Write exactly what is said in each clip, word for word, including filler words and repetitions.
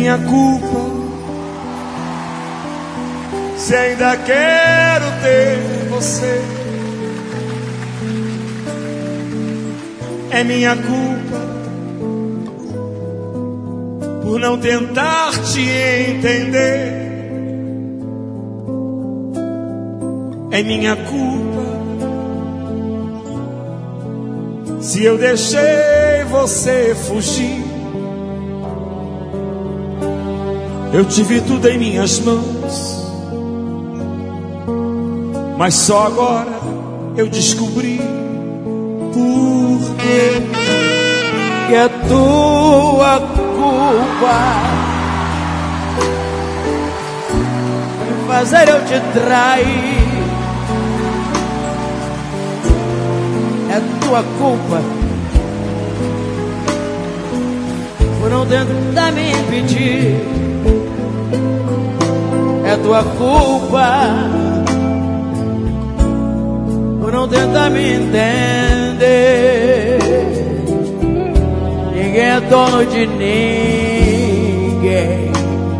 minha culpa se ainda quero ter você. É minha culpa por não tentar te entender. É minha culpa se eu deixei você fugir. Eu tive tudo em minhas mãos, mas só agora eu descobri por quê. Que é tua culpa em fazer eu te trair. É tua culpa por não tentar me impedir. É tua culpa por não tentar me entender. Ninguém é dono de ninguém.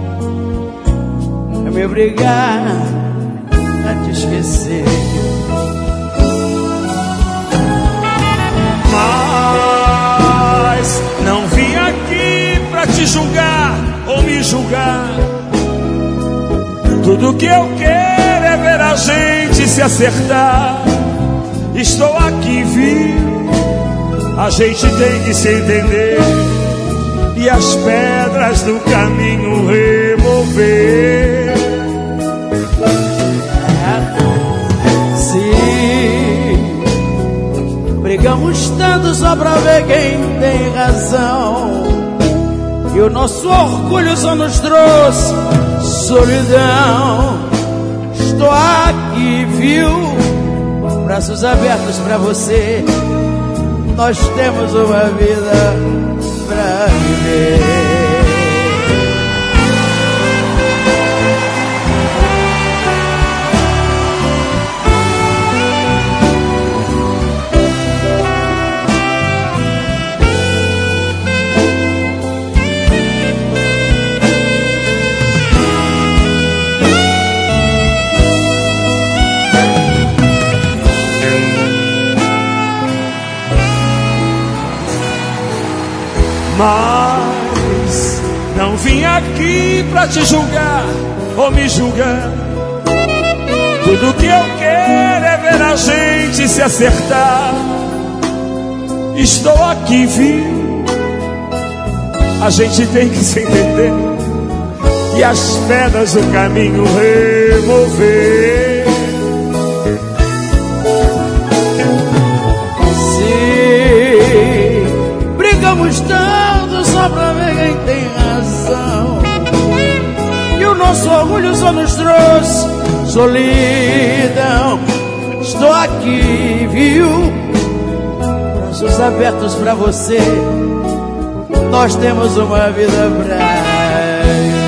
É me obrigar a te esquecer. Mas não vim aqui pra te julgar ou me julgar. Tudo que eu quero é ver a gente se acertar. Estou aqui, viu? A gente tem que se entender e as pedras do caminho remover. Sim, brigamos tanto só pra ver quem tem razão. E o nosso orgulho só nos trouxe solidão. Estou aqui, viu? Braços abertos pra você. Nós temos uma vida pra viver. Mas não vim aqui pra te julgar ou me julgar. Tudo que eu quero é ver a gente se acertar. Estou aqui, viu? A gente tem que se entender e as pedras do caminho remover. Brigamos tanto só pra ver quem tem razão. E o nosso orgulho só nos trouxe solidão. Estou aqui, viu? Braços abertos pra você. Nós temos uma vida pra